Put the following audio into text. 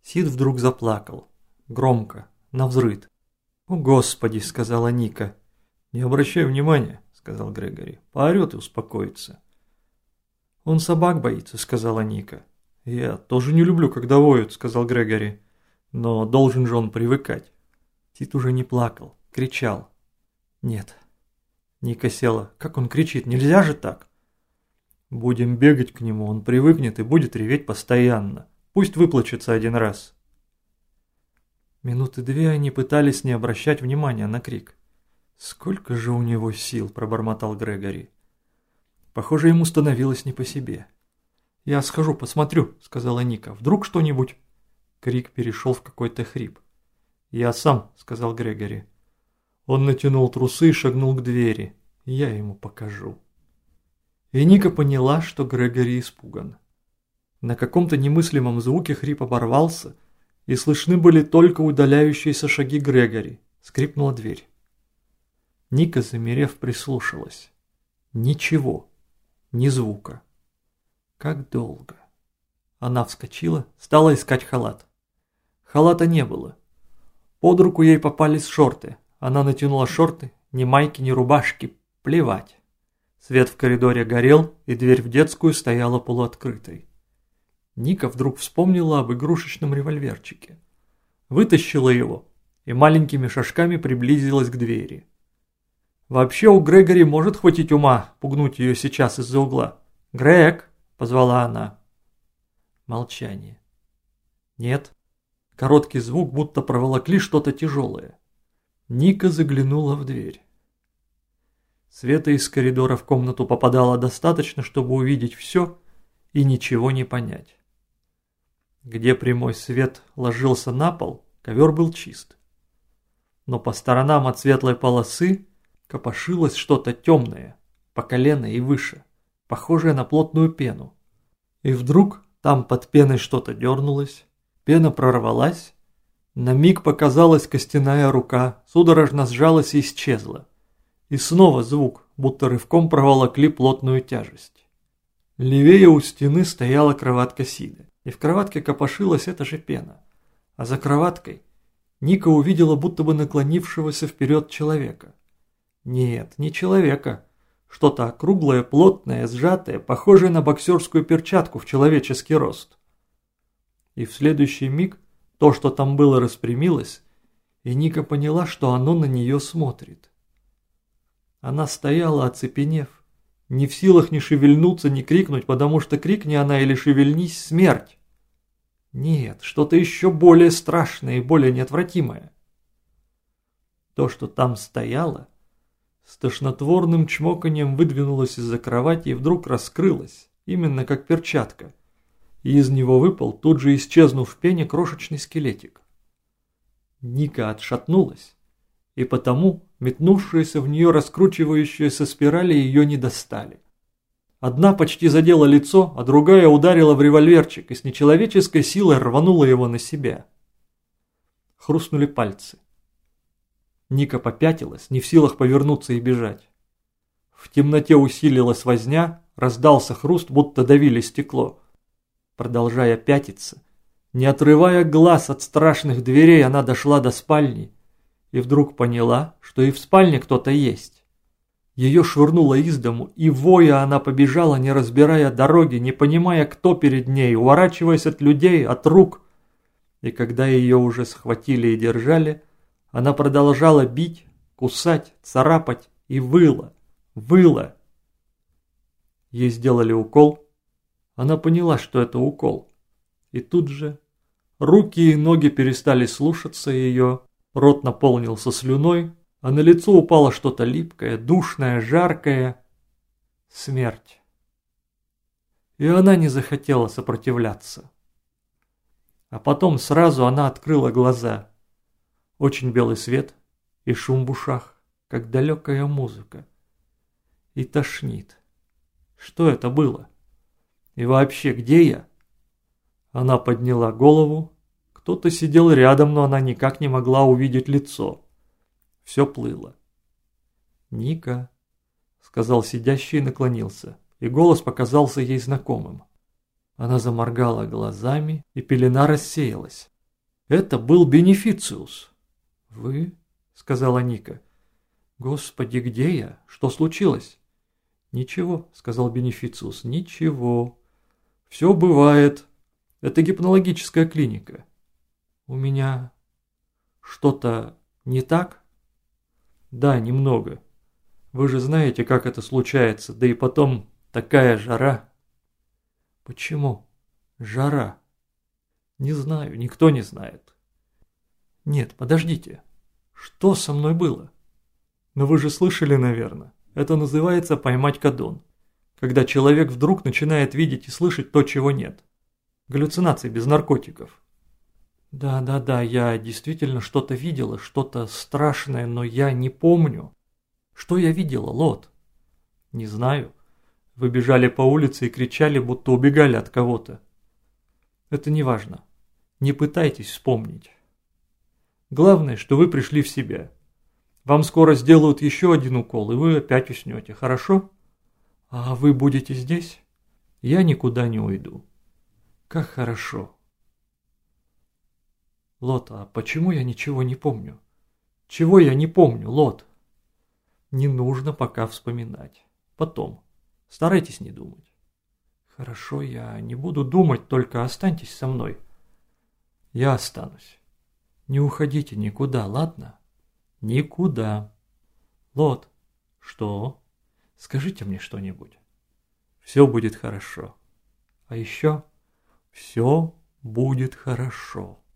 Сид вдруг заплакал. Громко, навзрыд. «О, Господи!» – сказала Ника. «Не обращай внимания», – сказал Грегори. «Поорет и успокоится». «Он собак боится», – сказала Ника. «Я тоже не люблю, когда воют», – сказал Грегори. «Но должен же он привыкать». Сид уже не плакал, кричал. «Нет». Ника села. «Как он кричит? Нельзя же так!» «Будем бегать к нему, он привыкнет и будет реветь постоянно. Пусть выплачется один раз». Минуты две они пытались не обращать внимания на крик. «Сколько же у него сил!» – пробормотал Грегори. Похоже, ему становилось не по себе. «Я схожу, посмотрю», – сказала Ника. «Вдруг что-нибудь?» Крик перешел в какой-то хрип. «Я сам», – сказал Грегори. Он натянул трусы и шагнул к двери. «Я ему покажу». И Ника поняла, что Грегори испуган. На каком-то немыслимом звуке хрип оборвался, и слышны были только удаляющиеся шаги Грегори. Скрипнула дверь. Ника, замерев, прислушалась. Ничего, ни звука. Как долго. Она вскочила, стала искать халат. Халата не было. Под руку ей попались шорты. Она натянула шорты, ни майки, ни рубашки. Плевать. Свет в коридоре горел, и дверь в детскую стояла полуоткрытой. Ника вдруг вспомнила об игрушечном револьверчике. Вытащила его и маленькими шажками приблизилась к двери. Вообще у Грегори может хватить ума пугнуть ее сейчас из-за угла. «Грег!» – позвала она. Молчание. «Нет». Короткий звук, будто проволокли что-то тяжелое. Ника заглянула в дверь. Света из коридора в комнату попадало достаточно, чтобы увидеть все и ничего не понять. Где прямой свет ложился на пол, ковер был чист. Но по сторонам от светлой полосы копошилось что-то темное, по колено и выше, похожее на плотную пену. И вдруг там под пеной что-то дернулось, пена прорвалась, на миг показалась костяная рука, судорожно сжалась и исчезла. И снова звук, будто рывком проволокли плотную тяжесть. Левее у стены стояла кроватка Сида, и в кроватке копошилась эта же пена. А за кроваткой Ника увидела будто бы наклонившегося вперед человека. Нет, не человека. Что-то округлое, плотное, сжатое, похожее на боксерскую перчатку в человеческий рост. И в следующий миг то, что там было, распрямилось, и Ника поняла, что оно на нее смотрит. Она стояла, оцепенев, не в силах ни шевельнуться, ни крикнуть, потому что крикни она или шевельнись — смерть. Нет, что-то еще более страшное и более неотвратимое. То, что там стояло, с тошнотворным чмоканьем выдвинулось из-за кровати и вдруг раскрылось, именно как перчатка, и из него выпал, тут же исчезнув в пене, крошечный скелетик. Ника отшатнулась, и потому метнувшиеся в нее раскручивающиеся спирали ее не достали. Одна почти задела лицо, а другая ударила в револьверчик и с нечеловеческой силой рванула его на себя. Хрустнули пальцы. Ника попятилась, не в силах повернуться и бежать. В темноте усилилась возня, раздался хруст, будто давили стекло. Продолжая пятиться, не отрывая глаз от страшных дверей, она дошла до спальни и вдруг поняла, что и в спальне кто-то есть. Ее швырнуло из дому, и воя она побежала, не разбирая дороги, не понимая, кто перед ней, уворачиваясь от людей, от рук. И когда ее уже схватили и держали, она продолжала бить, кусать, царапать и выла, выла. Ей сделали укол. Она поняла, что это укол. И тут же руки и ноги перестали слушаться ее, рот наполнился слюной, а на лицо упало что-то липкое, душное, жаркое. Смерть. И она не захотела сопротивляться. А потом сразу она открыла глаза. Очень белый свет и шум в ушах, как далекая музыка. И тошнит. Что это было? И вообще, где я? Она подняла голову. Кто-то сидел рядом, но она никак не могла увидеть лицо. Все плыло. «Ника», — сказал сидящий и наклонился, и голос показался ей знакомым. Она заморгала глазами, и пелена рассеялась. Это был Бенефициус. Вы? Сказала Ника. Господи, где я? Что случилось? Ничего, сказал Бенефициус, ничего. Все бывает. Это гипнологическая клиника. У меня что-то не так? Да, немного. Вы же знаете, как это случается, да и потом такая жара. Почему? Жара. Не знаю, никто не знает. Нет, подождите. Что со мной было? Но вы же слышали, наверное. Это называется поймать кадон. Когда человек вдруг начинает видеть и слышать то, чего нет. Галлюцинации без наркотиков. Да, я действительно что-то видела, что-то страшное, но я не помню. Что я видела, Лот? Не знаю. Вы бежали по улице и кричали, будто убегали от кого-то. Это не важно. Не пытайтесь вспомнить. Главное, что вы пришли в себя. Вам скоро сделают еще один укол, и вы опять уснете, хорошо? А вы будете здесь? Я никуда не уйду. Как хорошо. Лот, а почему я ничего не помню? Чего я не помню, Лот? Не нужно пока вспоминать. Потом. Старайтесь не думать. Хорошо, я не буду думать, только останьтесь со мной. Я останусь. Не уходите никуда, ладно? Никуда. Лот. Что? Скажите мне что-нибудь. Все будет хорошо. А еще все будет хорошо.